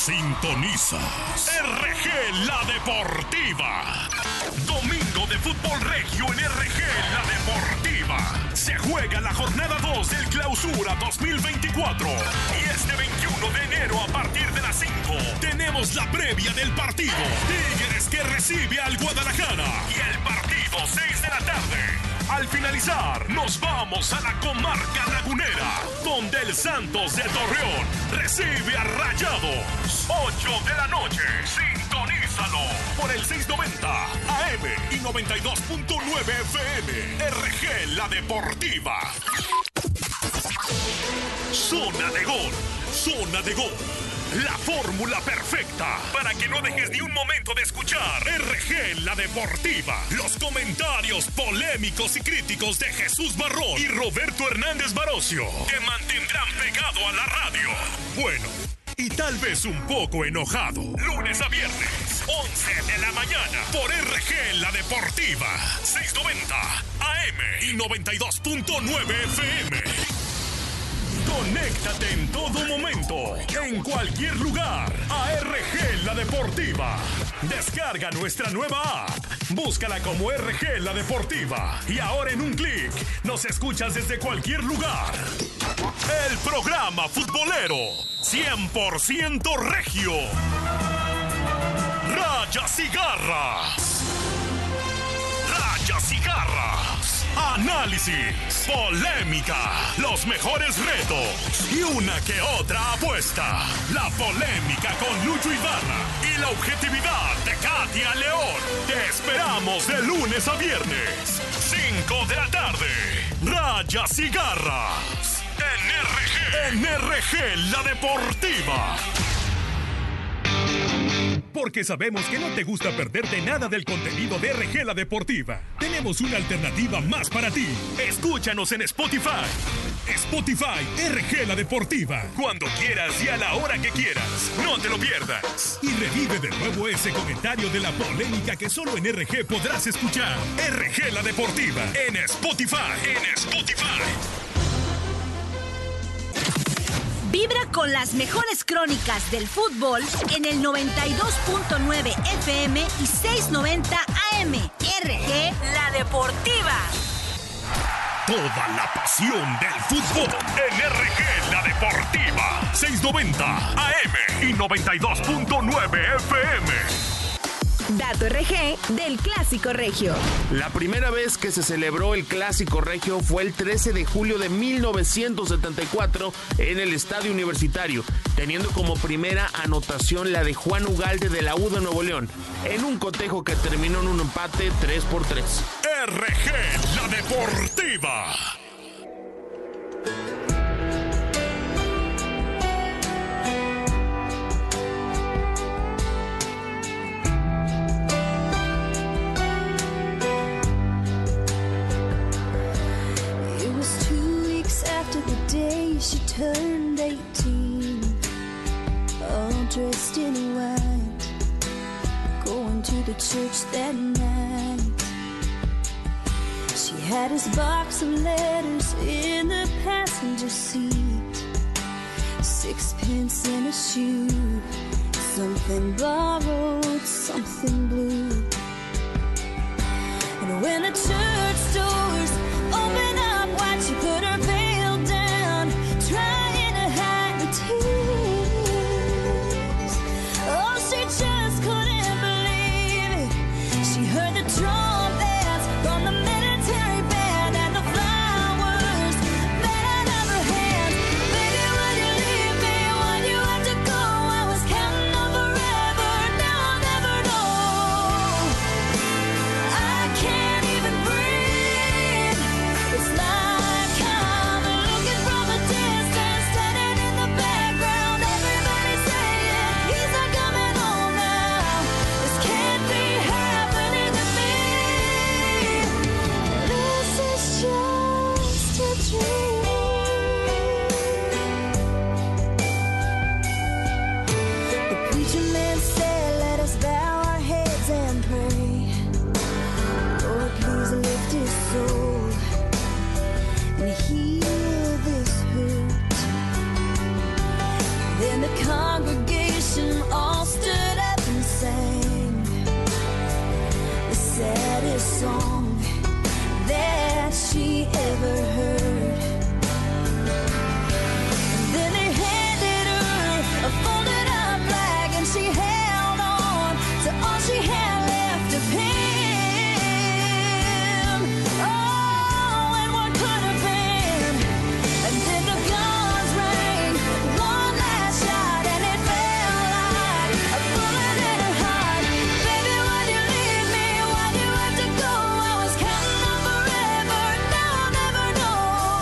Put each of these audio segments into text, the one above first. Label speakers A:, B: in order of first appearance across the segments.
A: Sintonizas RG La Deportiva. Domingo de fútbol regio en RG La Deportiva. Se juega la jornada 2 del Clausura 2024. Y este 21 de enero a partir de las 5 tenemos la previa del partido. Tigres que recibe al Guadalajara. Y el partido 6 de la tarde. Al finalizar, nos vamos a la comarca lagunera, donde el Santos de Torreón recibe a Rayados. 8 de la noche, sintonízalo por el 690 AM y 92.9 FM. RG La Deportiva. Zona de gol, zona de gol. La fórmula perfecta para que no dejes ni un momento de escuchar RG La Deportiva. Los comentarios polémicos y críticos de Jesús Barrón y Roberto Hernández Barocio te mantendrán pegado a la radio. Bueno, y tal vez un poco enojado. Lunes a viernes, 11 de la mañana, por RG La Deportiva. 690 AM y 92.9 FM. Conéctate en todo momento, en cualquier lugar, a RG La Deportiva. Descarga nuestra nueva app, búscala como RG La Deportiva. Y ahora en un clic, nos escuchas desde cualquier lugar. El programa futbolero, 100% regio. Rayas y Garras. Rayas y Garras. Análisis, polémica, los mejores retos y una que otra apuesta. La polémica con Lucho Ibarra y la objetividad de Katia León. Te esperamos de lunes a viernes, 5 de la tarde. Rayas y Garras. En RG La Deportiva. Porque sabemos que no te gusta perderte nada del contenido de RG La Deportiva. Tenemos una alternativa más para ti. Escúchanos en Spotify. Spotify RG La Deportiva. Cuando quieras y a la hora que quieras. No te lo pierdas. Y revive de nuevo ese comentario de la polémica que solo en RG podrás escuchar. RG La Deportiva en Spotify.
B: Vibra con las mejores crónicas del fútbol en el 92.9 FM y 690 AM. RG La Deportiva.
A: Toda la pasión del fútbol en RG La Deportiva. 690 AM y 92.9 FM.
C: Dato RG del Clásico Regio.
D: La primera vez que se celebró el Clásico Regio fue el 13 de julio de 1974 en el Estadio Universitario, teniendo como primera anotación la de Juan Ugalde de la U de Nuevo León, en un cotejo que terminó en un empate 3-3.
A: RG La Deportiva.
E: She turned 18, all dressed in white, going to the church that night. She had his box of letters in the passenger seat, 6 pence in a shoe, something borrowed, something blue. And when the church doors opened up wide, she put her veil down, trying to hide the tears. Oh, she just couldn't believe it. She heard the trumpets from the military band and the flowers that out of her hands. Baby, would you leave me when you had to go? I was counting on forever, now I'll never know. I can't even breathe. sweetest song that she ever heard. And then they handed her a folded up flag, and she held on to all she had left of him. Oh, and what could have been? And then the guns rang, one last shot, and it felt like a bullet in her heart. Baby, why'd you leave me? Why'd you have to go? I was counting on forever, now I'll never know.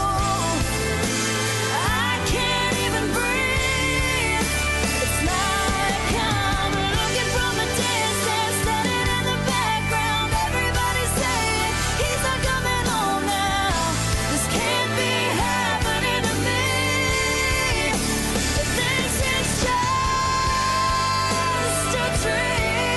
E: I can't even breathe. It's like I'm looking from a distance, standing in the background. Everybody's saying he's not coming home now. This can't be happening to me. This is just a dream.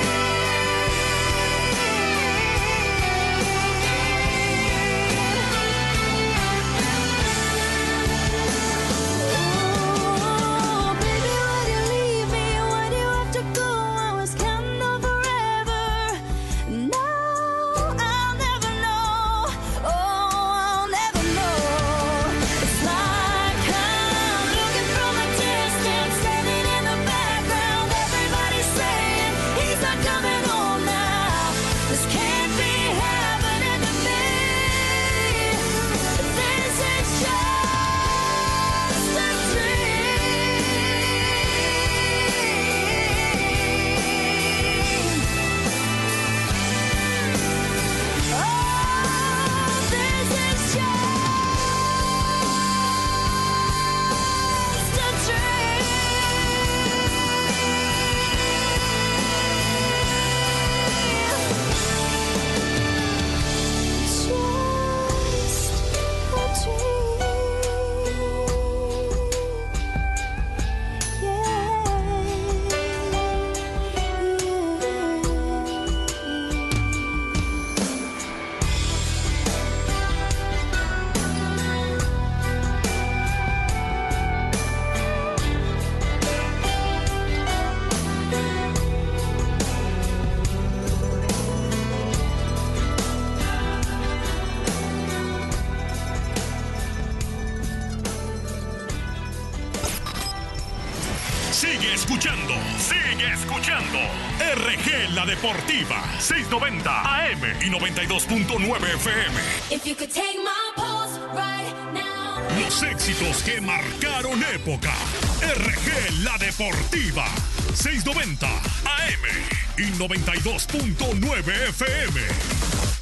E: Oh, baby, why'd you leave me? Why'd you have to go? I was counting on forever. No, I'll never know. Oh, I'll never know. It's like I'm looking from a distance, standing in the background. Everybody's saying he's not coming home now. This can't be happening to me. This is just a dream. Oh, this is just a
A: Sigue escuchando. RG La Deportiva, 690 AM y 92.9 FM.
E: If you could take my pulse right now.
A: Los éxitos que marcaron época. RG La Deportiva, 690 AM y 92.9 FM.